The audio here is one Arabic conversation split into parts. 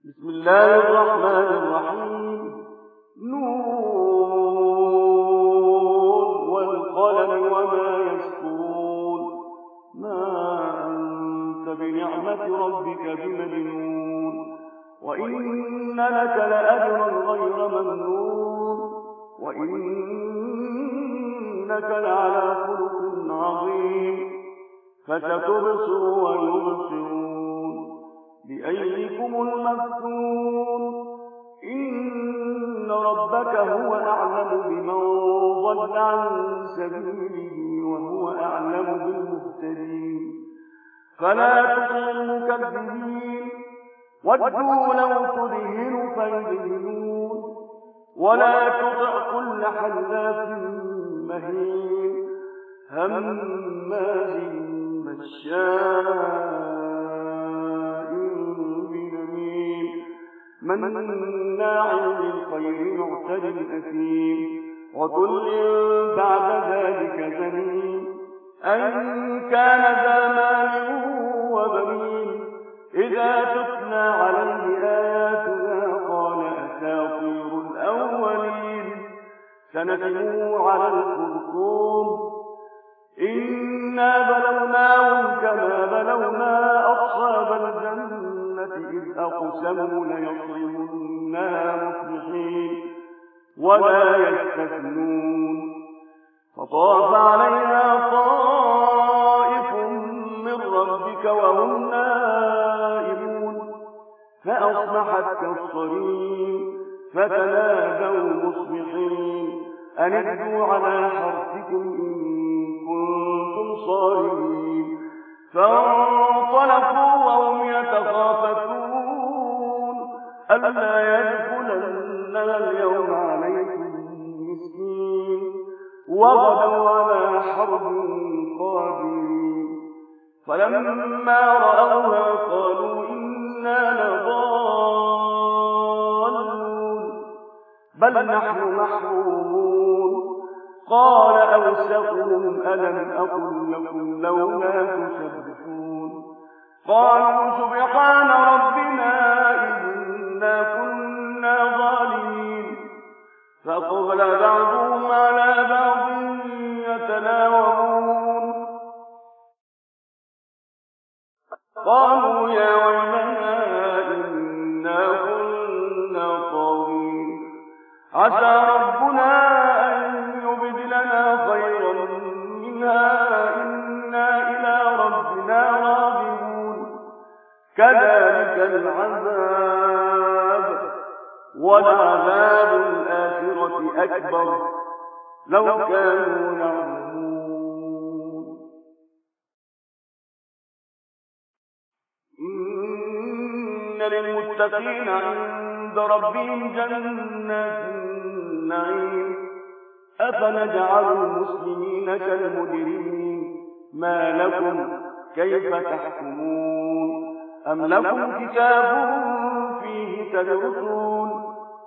بسم الله الرحمن الرحيم. نون والقلم وما يسطرون. ما أنت بنعمة ربك بمجنون، وإن لك لأجرا غير ممنون، وإنك لعلى خلق عظيم. فستبصر ويبصرون بأيكم المفتون. إن ربك هو أعلم بمن ضل عن سبيله وهو أعلم بالمهتدين. فلا تطع المكذبين، ودوا لو تدهن فيدهنون، ولا تطع كل حلاف مهين هماز مشاء بنميم مناع للخير معتد أثيم عتل بعد ذلك زنيم أن كان ذا مال وبنين إذا تتلى عليه آياتنا قال أساطير الأولين سنتلو على الخرطوم إنا بلوناهم كما بلونا أصحاب الجنة إذ أقسموا ليصرمنها مصبحين ولا يستثنون. فطاف عليها طائف من ربك وهم نائمون فأصبحت كالصريم فتنادوا مصبحين أن اغدوا على حرثكم إن كنتم صارمين. فانطلقوا وهم يتخافتون ألا يدخلنها اليوم عليكم مسكين وغدوا على حرب قادرين. فلما رأوها قالوا إنا لضالون بل نحن محرومون. قال أوسطهم ألم أقل لكم لولا تسبحون. قالوا سبحان ربنا إنا كنا ظالمين. فأقبل بعضهم على بعض يتلاومون قالوا يا ويلنا إنا كنا طاغين عسى ربنا أن يبدلنا خيرا منها إنا إلى ربنا راغبون. كذلك العذاب ولعذاب الآخرة أكبر لو كانوا يعلمون. إن للمتقين عند ربهم جنات النعيم. أفنجعل المسلمين كالمجرمين ما لكم كيف تحكمون أم لكم كتاب فيه تدرسون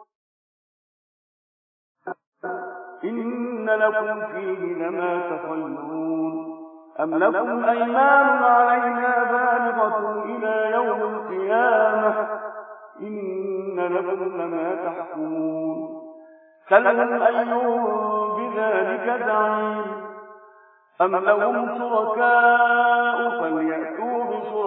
إن لكم فيه لما تخيرون أم لكم أيمان علينا بالغة إلى يوم القيامة إن لكم لما تحكمون. سلهم أيهم بذلك زعيم أم لهم شركاء فليأتوا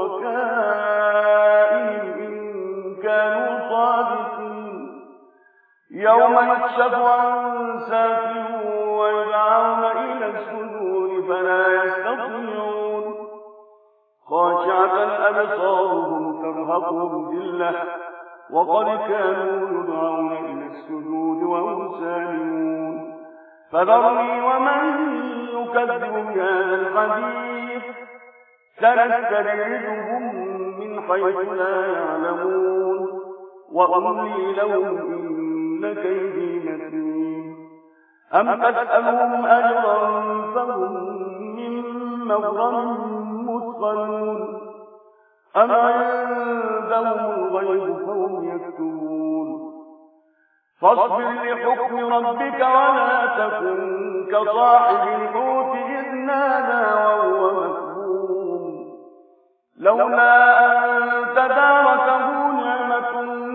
بشركائهم إن كانوا صادقين. يوم يكشف عن ساق ويدعون إلى السجود فلا يستطيعون خاشعة أبصارهم ترهقهم ذلة وقد كانوا يدعون إلى السجود وهم سالمون. فذرني ومن يكذب بهذا الحديث سنستدرجهم من حيث لا يعلمون وأملي لهم إن كيدي متين. أم تسألهم أجرا فهم من مغرم مثقلون أم عندهم الغيب فهم يكتبون. فاصبر لحكم ربك ولا تكن كصاحب الحوت إذ نادى وهو مكظوم لولا أن تداركه نعمة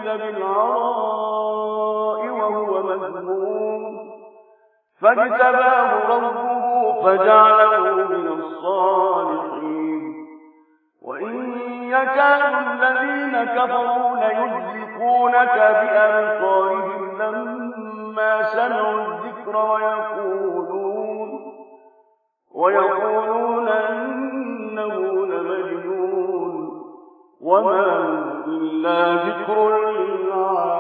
بالعراء وهو مذموم فاجتباه ربه فجعله من الصالحين وإن يكاد الذين كفروا ليزلقونك بأبصارهم لما سمعوا الذكر ويقولون إنه لمجنون وما هو إلا ذكر للعالمين.